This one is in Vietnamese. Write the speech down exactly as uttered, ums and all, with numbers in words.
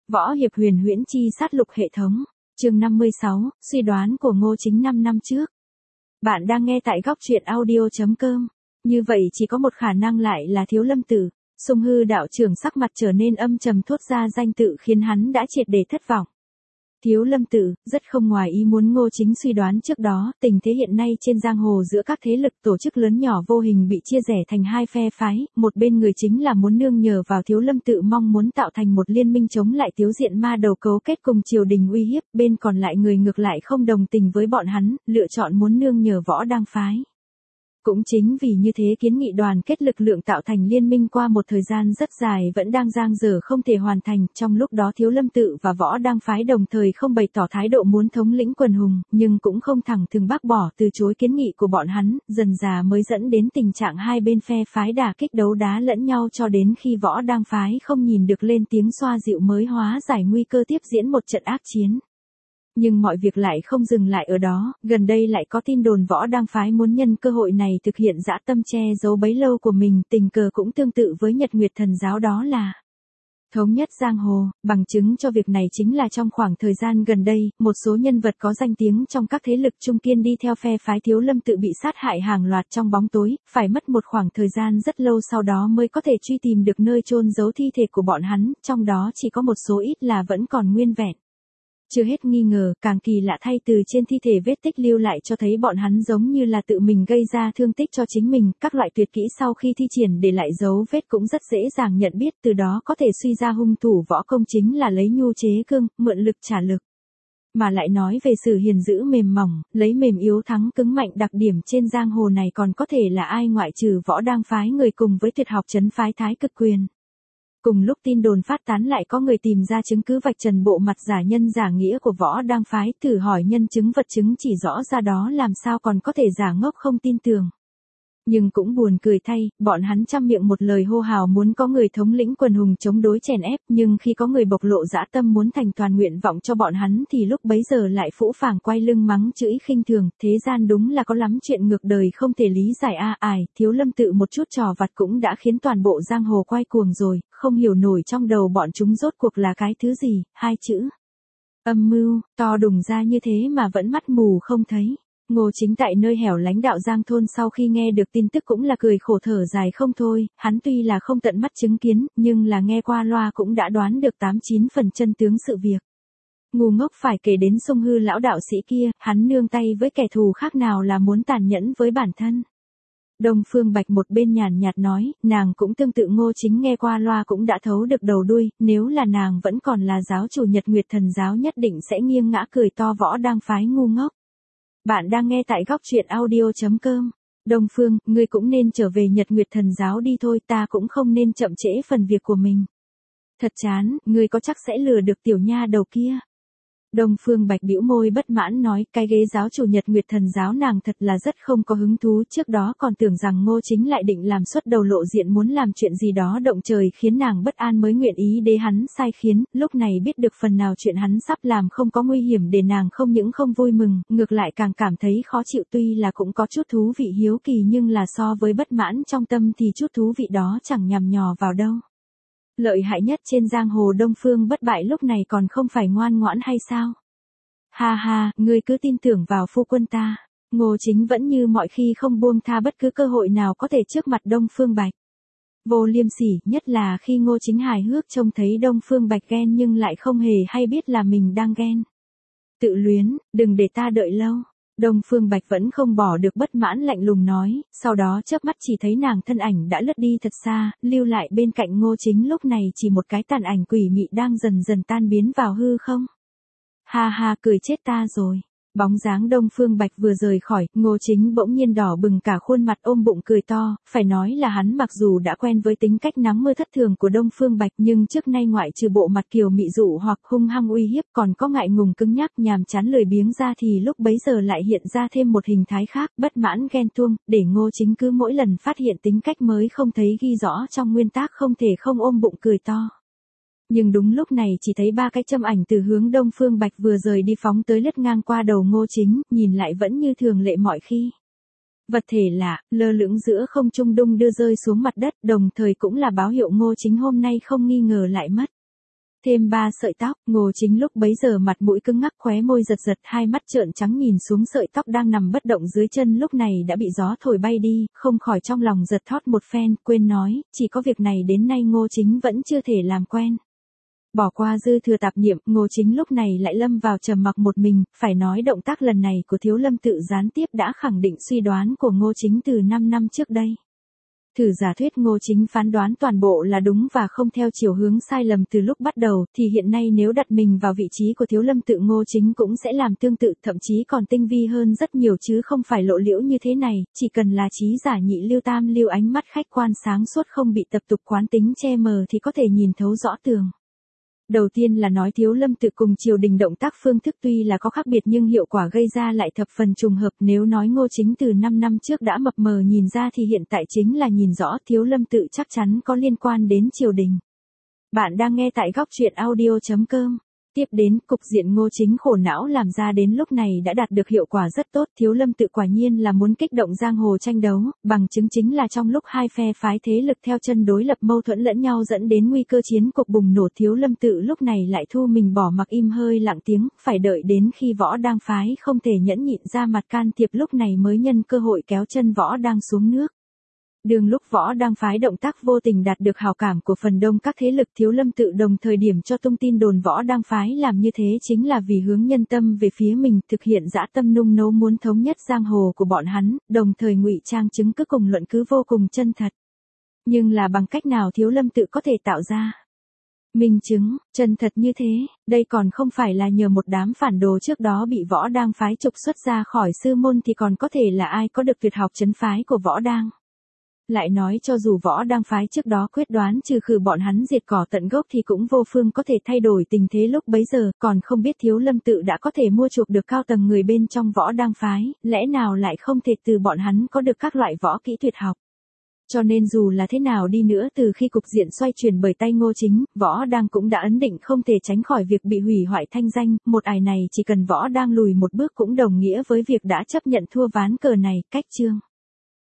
Võ hiệp huyền huyễn chi sát lục hệ thống. Chương năm mươi sáu, suy đoán của Ngô Chính năm năm trước. Bạn đang nghe tại góc truyện audio chấm com. Như vậy chỉ có một khả năng lại là Thiếu Lâm Tự. Sung Hư đạo trưởng sắc mặt trở nên âm trầm thốt ra danh tự khiến hắn đã triệt để thất vọng. Thiếu Lâm Tự, rất không ngoài ý muốn Ngô Chính suy đoán trước đó, tình thế hiện nay trên giang hồ giữa các thế lực tổ chức lớn nhỏ vô hình bị chia rẽ thành hai phe phái, một bên người chính là muốn nương nhờ vào Thiếu Lâm Tự mong muốn tạo thành một liên minh chống lại Tiếu Diện Ma Đầu cấu kết cùng triều đình uy hiếp, bên còn lại người ngược lại không đồng tình với bọn hắn, lựa chọn muốn nương nhờ Võ Đang phái. Cũng chính vì như thế kiến nghị đoàn kết lực lượng tạo thành liên minh qua một thời gian rất dài vẫn đang dang dở không thể hoàn thành, trong lúc đó Thiếu Lâm Tự và Võ Đang phái đồng thời không bày tỏ thái độ muốn thống lĩnh quần hùng, nhưng cũng không thẳng thừng bác bỏ từ chối kiến nghị của bọn hắn, dần dà mới dẫn đến tình trạng hai bên phe phái đả kích đấu đá lẫn nhau cho đến khi Võ Đang phái không nhìn được lên tiếng xoa dịu mới hóa giải nguy cơ tiếp diễn một trận ác chiến. Nhưng mọi việc lại không dừng lại ở đó, gần đây lại có tin đồn Võ Đang phái muốn nhân cơ hội này thực hiện dã tâm che giấu bấy lâu của mình, tình cờ cũng tương tự với Nhật Nguyệt Thần giáo, đó là thống nhất giang hồ. Bằng chứng cho việc này chính là trong khoảng thời gian gần đây, một số nhân vật có danh tiếng trong các thế lực trung kiên đi theo phe phái Thiếu Lâm Tự bị sát hại hàng loạt trong bóng tối, phải mất một khoảng thời gian rất lâu sau đó mới có thể truy tìm được nơi chôn giấu thi thể của bọn hắn, trong đó chỉ có một số ít là vẫn còn nguyên vẹn. Chưa hết nghi ngờ, càng kỳ lạ thay từ trên thi thể vết tích lưu lại cho thấy bọn hắn giống như là tự mình gây ra thương tích cho chính mình, các loại tuyệt kỹ sau khi thi triển để lại dấu vết cũng rất dễ dàng nhận biết, từ đó có thể suy ra hung thủ võ công chính là lấy nhu chế cương, mượn lực trả lực. Mà lại nói về sự hiền dữ mềm mỏng, lấy mềm yếu thắng cứng mạnh đặc điểm trên giang hồ này còn có thể là ai ngoại trừ Võ Đang phái người cùng với tuyệt học trấn phái Thái Cực Quyền. Cùng lúc tin đồn phát tán lại có người tìm ra chứng cứ vạch trần bộ mặt giả nhân giả nghĩa của Võ Đang phái, thử hỏi nhân chứng vật chứng chỉ rõ ra đó làm sao còn có thể giả ngốc không tin tưởng. Nhưng cũng buồn cười thay, bọn hắn trăm miệng một lời hô hào muốn có người thống lĩnh quần hùng chống đối chèn ép, nhưng khi có người bộc lộ dã tâm muốn thành toàn nguyện vọng cho bọn hắn thì lúc bấy giờ lại phũ phàng quay lưng mắng chửi khinh thường, thế gian đúng là có lắm chuyện ngược đời không thể lý giải a. À, ải, Thiếu Lâm Tự một chút trò vặt cũng đã khiến toàn bộ giang hồ quay cuồng rồi, không hiểu nổi trong đầu bọn chúng rốt cuộc là cái thứ gì, hai chữ âm mưu, to đùng ra như thế mà vẫn mắt mù không thấy. Ngô Chính tại nơi hẻo lánh đạo Giang thôn sau khi nghe được tin tức cũng là cười khổ thở dài không thôi, hắn tuy là không tận mắt chứng kiến, nhưng là nghe qua loa cũng đã đoán được tám chín phần chân tướng sự việc. Ngu ngốc phải kể đến Sung Hư lão đạo sĩ kia, hắn nương tay với kẻ thù khác nào là muốn tàn nhẫn với bản thân. Đông Phương Bạch một bên nhàn nhạt nói, nàng cũng tương tự Ngô Chính nghe qua loa cũng đã thấu được đầu đuôi, nếu là nàng vẫn còn là giáo chủ Nhật Nguyệt Thần giáo nhất định sẽ nghiêng ngã cười to Võ Đang phái ngu ngốc. Bạn đang nghe tại góc truyện audio chấm com. Đông Phương, ngươi cũng nên trở về Nhật Nguyệt Thần giáo đi thôi, ta cũng không nên chậm trễ phần việc của mình. Thật chán, ngươi có chắc sẽ lừa được tiểu nha đầu kia. Đông Phương Bạch bĩu môi bất mãn nói, cái ghế giáo chủ Nhật Nguyệt Thần giáo nàng thật là rất không có hứng thú, trước đó còn tưởng rằng Ngô Chính lại định làm xuất đầu lộ diện muốn làm chuyện gì đó động trời khiến nàng bất an mới nguyện ý để hắn sai khiến, lúc này biết được phần nào chuyện hắn sắp làm không có nguy hiểm để nàng không những không vui mừng, ngược lại càng cảm thấy khó chịu, tuy là cũng có chút thú vị hiếu kỳ nhưng là so với bất mãn trong tâm thì chút thú vị đó chẳng nhằm nhò vào đâu. Lợi hại nhất trên giang hồ Đông Phương bất bại lúc này còn không phải ngoan ngoãn hay sao? Ha ha, ngươi cứ tin tưởng vào phu quân ta. Ngô Chính vẫn như mọi khi không buông tha bất cứ cơ hội nào có thể trước mặt Đông Phương Bạch. Vô liêm sỉ, nhất là khi Ngô Chính hài hước trông thấy Đông Phương Bạch ghen nhưng lại không hề hay biết là mình đang ghen. Tự luyến, đừng để ta đợi lâu. Đông Phương Bạch vẫn không bỏ được bất mãn lạnh lùng nói, sau đó chớp mắt chỉ thấy nàng thân ảnh đã lướt đi thật xa, lưu lại bên cạnh Ngô Chính lúc này chỉ một cái tàn ảnh quỷ mị đang dần dần tan biến vào hư không. Ha ha, cười chết ta rồi. Bóng dáng Đông Phương Bạch vừa rời khỏi, Ngô Chính bỗng nhiên đỏ bừng cả khuôn mặt ôm bụng cười to, phải nói là hắn mặc dù đã quen với tính cách nắm mơ thất thường của Đông Phương Bạch nhưng trước nay ngoại trừ bộ mặt kiều mị dụ hoặc hung hăng uy hiếp còn có ngại ngùng cứng nhắc nhàm chán lười biếng ra thì lúc bấy giờ lại hiện ra thêm một hình thái khác, bất mãn ghen tuông, để Ngô Chính cứ mỗi lần phát hiện tính cách mới không thấy ghi rõ trong nguyên tắc không thể không ôm bụng cười to. Nhưng đúng lúc này chỉ thấy ba cái châm ảnh từ hướng Đông Phương Bạch vừa rời đi phóng tới lướt ngang qua đầu Ngô Chính, nhìn lại vẫn như thường lệ mọi khi. Vật thể lạ, lơ lửng giữa không trung đung đưa rơi xuống mặt đất, đồng thời cũng là báo hiệu Ngô Chính hôm nay không nghi ngờ lại mất. Thêm ba sợi tóc, Ngô Chính lúc bấy giờ mặt mũi cứng ngắc, khóe môi giật giật, hai mắt trợn trắng nhìn xuống sợi tóc đang nằm bất động dưới chân lúc này đã bị gió thổi bay đi, không khỏi trong lòng giật thót một phen, quên nói, chỉ có việc này đến nay Ngô Chính vẫn chưa thể làm quen. Bỏ qua dư thừa tạp niệm, Ngô Chính lúc này lại lâm vào trầm mặc một mình, phải nói động tác lần này của Thiếu Lâm tự gián tiếp đã khẳng định suy đoán của Ngô Chính từ năm năm trước đây. Thử giả thuyết Ngô Chính phán đoán toàn bộ là đúng và không theo chiều hướng sai lầm từ lúc bắt đầu, thì hiện nay nếu đặt mình vào vị trí của Thiếu Lâm tự, Ngô Chính cũng sẽ làm tương tự, thậm chí còn tinh vi hơn rất nhiều chứ không phải lộ liễu như thế này, chỉ cần là trí giả nhị lưu tam lưu, ánh mắt khách quan sáng suốt không bị tập tục quán tính che mờ thì có thể nhìn thấu rõ tường. Đầu tiên là nói Thiếu Lâm tự cùng triều đình động tác phương thức tuy là có khác biệt nhưng hiệu quả gây ra lại thập phần trùng hợp, nếu nói Ngô Chính từ năm năm trước đã mập mờ nhìn ra thì hiện tại chính là nhìn rõ Thiếu Lâm tự chắc chắn có liên quan đến triều đình. Bạn đang nghe tại góc truyện audio chấm com. Tiếp đến, cục diện Ngô Chính khổ não làm ra đến lúc này đã đạt được hiệu quả rất tốt, Thiếu Lâm tự quả nhiên là muốn kích động giang hồ tranh đấu, bằng chứng chính là trong lúc hai phe phái thế lực theo chân đối lập mâu thuẫn lẫn nhau dẫn đến nguy cơ chiến cuộc bùng nổ, Thiếu Lâm tự lúc này lại thu mình bỏ mặc im hơi lặng tiếng, phải đợi đến khi Võ Đang phái không thể nhẫn nhịn ra mặt can thiệp lúc này mới nhân cơ hội kéo chân Võ Đang xuống nước. Đường lúc Võ Đang phái động tác vô tình đạt được hào cảm của phần đông các thế lực, Thiếu Lâm tự đồng thời điểm cho tung tin đồn Võ Đang phái làm như thế chính là vì hướng nhân tâm về phía mình, thực hiện dã tâm nung nấu muốn thống nhất giang hồ của bọn hắn, đồng thời ngụy trang chứng cứ cùng luận cứ vô cùng chân thật. Nhưng là bằng cách nào Thiếu Lâm tự có thể tạo ra minh chứng chân thật như thế? Đây còn không phải là nhờ một đám phản đồ trước đó bị Võ Đang phái trục xuất ra khỏi sư môn thì còn có thể là ai có được tuyệt học trấn phái của Võ Đang. Lại nói cho dù Võ Đang phái trước đó quyết đoán trừ khử bọn hắn diệt cỏ tận gốc thì cũng vô phương có thể thay đổi tình thế lúc bấy giờ, còn không biết Thiếu Lâm tự đã có thể mua chuộc được cao tầng người bên trong Võ Đang phái, lẽ nào lại không thể từ bọn hắn có được các loại võ kỹ tuyệt học. Cho nên dù là thế nào đi nữa, từ khi cục diện xoay chuyển bởi tay Ngô Chính, Võ Đang cũng đã ấn định không thể tránh khỏi việc bị hủy hoại thanh danh, một ải này chỉ cần Võ Đang lùi một bước cũng đồng nghĩa với việc đã chấp nhận thua ván cờ này, cách chương.